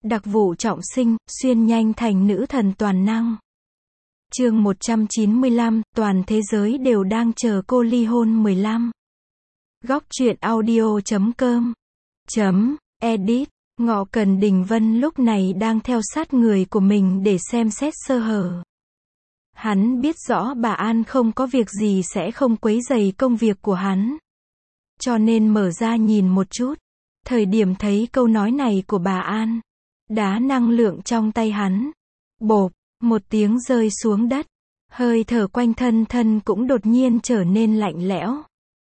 Đặc vụ trọng sinh, xuyên nhanh thành nữ thần toàn năng. Chương 195, toàn thế giới đều đang chờ cô ly hôn 15. Góc truyện audio.com .edit. Ngọ Cần Đình Vân lúc này đang theo sát người của mình để xem xét sơ hở. Hắn biết rõ bà An không có việc gì sẽ không quấy rầy công việc của hắn. Cho nên mở ra nhìn một chút. Thời điểm thấy câu nói này của bà An, đá năng lượng trong tay hắn, bộp, một tiếng rơi xuống đất. Hơi thở quanh thân cũng đột nhiên trở nên lạnh lẽo.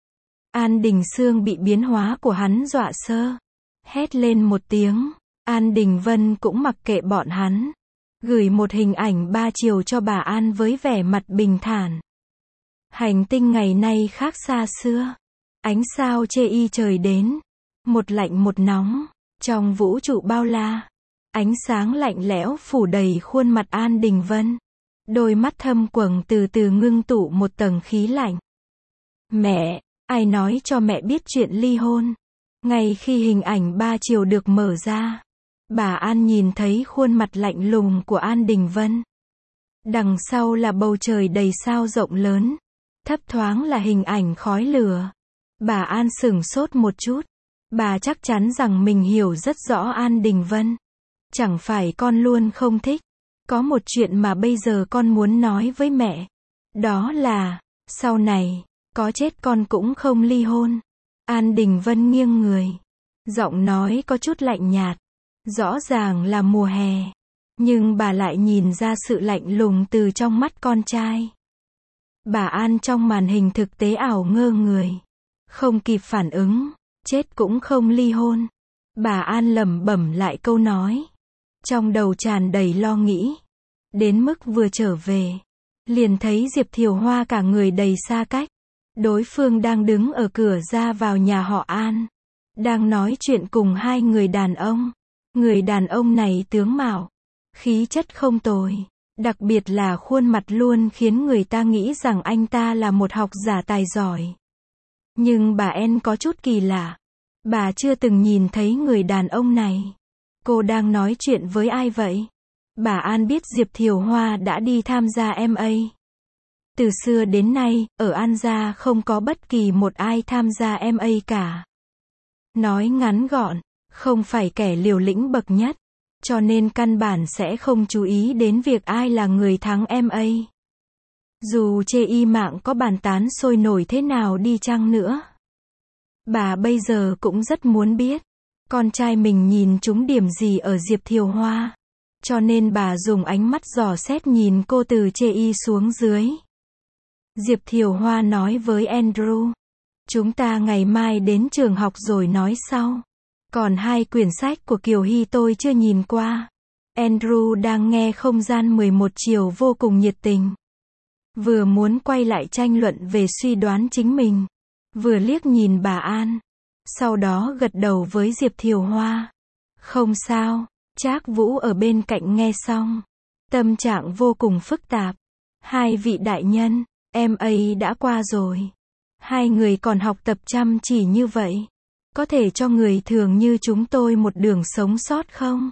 An Đình Sương bị biến hóa của hắn dọa sơ. Hét lên một tiếng. An Đình Vân cũng mặc kệ bọn hắn. Gửi một hình ảnh 3 chiều cho bà An với vẻ mặt bình thản. Hành tinh ngày nay khác xa xưa. Ánh sao chê y trời đến. Một lạnh một nóng. Trong vũ trụ bao la. Ánh sáng lạnh lẽo phủ đầy khuôn mặt An Đình Vân. Đôi mắt thâm quầng từ từ ngưng tụ một tầng khí lạnh. Mẹ, ai nói cho mẹ biết chuyện ly hôn? Ngay khi hình ảnh 3 chiều được mở ra, bà An nhìn thấy khuôn mặt lạnh lùng của An Đình Vân. Đằng sau là bầu trời đầy sao rộng lớn. Thấp thoáng là hình ảnh khói lửa. Bà An sửng sốt một chút. Bà chắc chắn rằng mình hiểu rất rõ An Đình Vân. Chẳng phải con luôn không thích. Có một chuyện mà bây giờ con muốn nói với mẹ. Đó là, sau này, có chết con cũng không ly hôn. An Đình Vân nghiêng người. Giọng nói có chút lạnh nhạt. Rõ ràng là mùa hè. Nhưng bà lại nhìn ra sự lạnh lùng từ trong mắt con trai. Bà An trong màn hình thực tế ảo ngơ người. Không kịp phản ứng. Chết cũng không ly hôn. Bà An lẩm bẩm lại câu nói. Trong đầu tràn đầy lo nghĩ. Đến mức vừa trở về, liền thấy Diệp Thiều Hoa cả người đầy xa cách. Đối phương đang đứng ở cửa ra vào nhà họ An. Đang nói chuyện cùng hai người đàn ông. Người đàn ông này tướng mạo, khí chất không tồi. Đặc biệt là khuôn mặt luôn khiến người ta nghĩ rằng anh ta là một học giả tài giỏi. Nhưng bà En có chút kỳ lạ. Bà chưa từng nhìn thấy người đàn ông này. Cô đang nói chuyện với ai vậy? Bà An biết Diệp Thiều Hoa đã đi tham gia MA. Từ xưa đến nay, ở An gia không có bất kỳ một ai tham gia MA cả. Nói ngắn gọn, không phải kẻ liều lĩnh bậc nhất, cho nên căn bản sẽ không chú ý đến việc ai là người thắng MA. Dù chê y mạng có bàn tán sôi nổi thế nào đi chăng nữa. Bà bây giờ cũng rất muốn biết, con trai mình nhìn trúng điểm gì ở Diệp Thiều Hoa. Cho nên bà dùng ánh mắt dò xét nhìn cô từ chê y xuống dưới. Diệp Thiều Hoa nói với Andrew. Chúng ta ngày mai đến trường học rồi nói sau. Còn 2 quyển sách của Kiều Hy tôi chưa nhìn qua. Andrew đang nghe không gian 11 chiều vô cùng nhiệt tình. Vừa muốn quay lại tranh luận về suy đoán chính mình. Vừa liếc nhìn bà An. Sau đó gật đầu với Diệp Thiều Hoa. Không sao. Trác Vũ ở bên cạnh nghe xong. Tâm trạng vô cùng phức tạp. 2 vị đại nhân, MA đã qua rồi. 2 người còn học tập chăm chỉ như vậy. Có thể cho người thường như chúng tôi một đường sống sót không?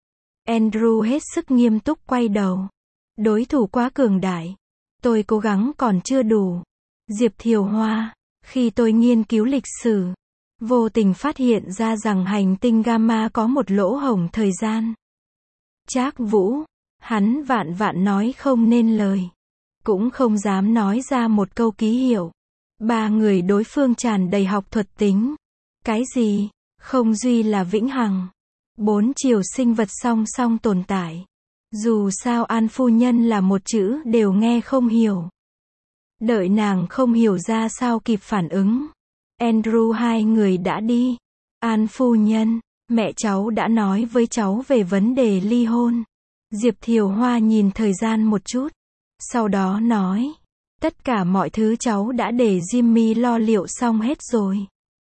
Andrew hết sức nghiêm túc quay đầu. Đối thủ quá cường đại. Tôi cố gắng còn chưa đủ. Diệp Thiều Hoa, khi tôi nghiên cứu lịch sử, vô tình phát hiện ra rằng hành tinh Gamma có một lỗ hổng thời gian. Trác Vũ, hắn vạn nói không nên lời. Cũng không dám nói ra một câu ký hiệu. 3 người đối phương tràn đầy học thuật tính. Cái gì? Không duy là vĩnh hằng. 4 chiều sinh vật song song tồn tại. Dù sao An phu nhân là một chữ đều nghe không hiểu. Đợi nàng không hiểu ra sao kịp phản ứng. Andrew 2 người đã đi. An phu nhân, mẹ cháu đã nói với cháu về vấn đề ly hôn. Diệp Thiều Hoa nhìn thời gian một chút. Sau đó nói. Tất cả mọi thứ cháu đã để Jimmy lo liệu xong hết rồi.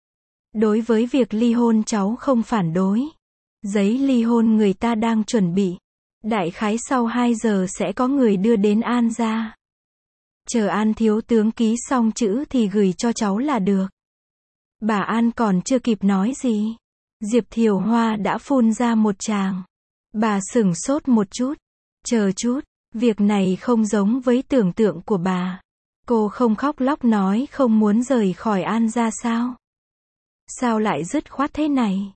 Đối với việc ly hôn cháu không phản đối. Giấy ly hôn người ta đang chuẩn bị. Đại khái sau 2 giờ sẽ có người đưa đến An gia. Chờ An thiếu tướng ký xong chữ thì gửi cho cháu là được. Bà An còn chưa kịp nói gì. Diệp Thiều Hoa đã phun ra một tràng. Bà sửng sốt một chút. Chờ chút, việc này không giống với tưởng tượng của bà. Cô không khóc lóc nói không muốn rời khỏi An gia sao? Sao lại dứt khoát thế này?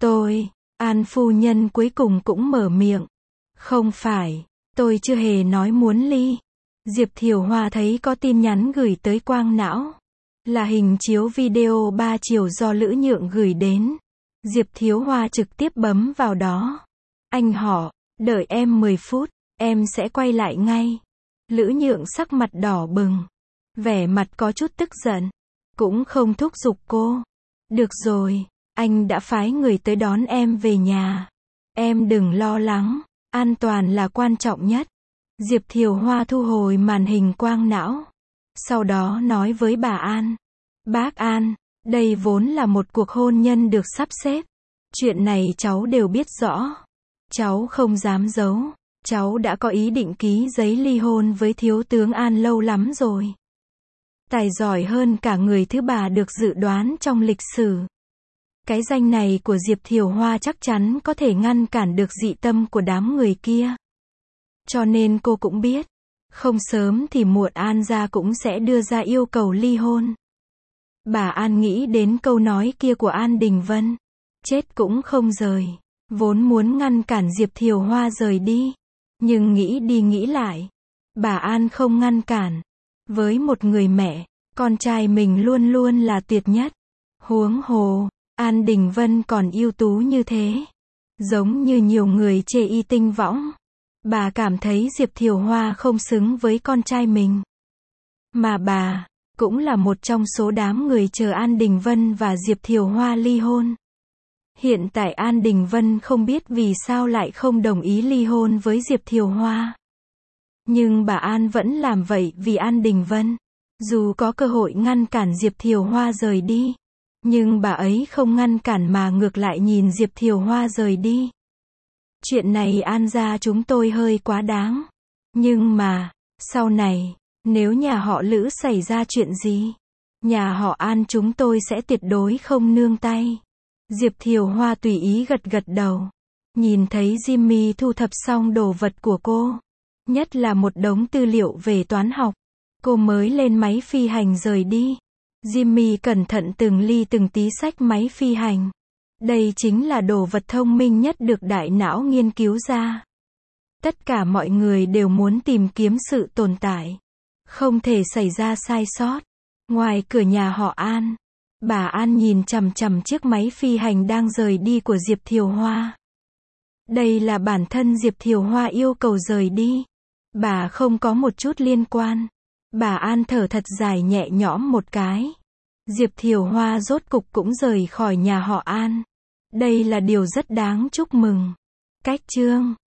An phu nhân cuối cùng cũng mở miệng. Không phải, tôi chưa hề nói muốn ly. Diệp Thiều Hoa thấy có tin nhắn gửi tới Quang Não. Là hình chiếu video 3 chiều do Lữ Nhượng gửi đến. Diệp Thiều Hoa trực tiếp bấm vào đó. Anh họ, đợi em 10 phút, em sẽ quay lại ngay. Lữ Nhượng sắc mặt đỏ bừng. Vẻ mặt có chút tức giận. Cũng không thúc giục cô. Được rồi, anh đã phái người tới đón em về nhà. Em đừng lo lắng, an toàn là quan trọng nhất. Diệp Thiều Hoa thu hồi màn hình Quang Não. Sau đó nói với bà An. Bác An, đây vốn là một cuộc hôn nhân được sắp xếp. Chuyện này cháu đều biết rõ. Cháu không dám giấu. Cháu đã có ý định ký giấy ly hôn với thiếu tướng An lâu lắm rồi. Tài giỏi hơn cả người thứ ba được dự đoán trong lịch sử. Cái danh này của Diệp Thiều Hoa chắc chắn có thể ngăn cản được dị tâm của đám người kia. Cho nên cô cũng biết, không sớm thì muộn An gia cũng sẽ đưa ra yêu cầu ly hôn. Bà An nghĩ đến câu nói kia của An Đình Vân. Chết cũng không rời. Vốn muốn ngăn cản Diệp Thiều Hoa rời đi. Nhưng nghĩ đi nghĩ lại. Bà An không ngăn cản. Với một người mẹ, con trai mình luôn luôn là tuyệt nhất. Huống hồ, An Đình Vân còn ưu tú như thế. Giống như nhiều người chê y tinh võng. Bà cảm thấy Diệp Thiều Hoa không xứng với con trai mình. Mà bà, cũng là một trong số đám người chờ An Đình Vân và Diệp Thiều Hoa ly hôn. Hiện tại An Đình Vân không biết vì sao lại không đồng ý ly hôn với Diệp Thiều Hoa. Nhưng bà An vẫn làm vậy vì An Đình Vân. Dù có cơ hội ngăn cản Diệp Thiều Hoa rời đi. Nhưng bà ấy không ngăn cản mà ngược lại nhìn Diệp Thiều Hoa rời đi. Chuyện này An gia chúng tôi hơi quá đáng. Nhưng mà, sau này, nếu nhà họ Lữ xảy ra chuyện gì, nhà họ An chúng tôi sẽ tuyệt đối không nương tay. Diệp Thiều Hoa tùy ý gật gật đầu. Nhìn thấy Jimmy thu thập xong đồ vật của cô. Nhất là một đống tư liệu về toán học. Cô mới lên máy phi hành rời đi. Jimmy cẩn thận từng ly từng tí xách máy phi hành. Đây chính là đồ vật thông minh nhất được đại não nghiên cứu ra. Tất cả mọi người đều muốn tìm kiếm sự tồn tại. Không thể xảy ra sai sót. Ngoài cửa nhà họ An, bà An nhìn chằm chằm chiếc máy phi hành đang rời đi của Diệp Thiều Hoa. Đây là bản thân Diệp Thiều Hoa yêu cầu rời đi. Bà không có một chút liên quan. Bà An thở thật dài nhẹ nhõm một cái. Diệp Thiều Hoa rốt cục cũng rời khỏi nhà họ An. Đây là điều rất đáng chúc mừng. Cách chương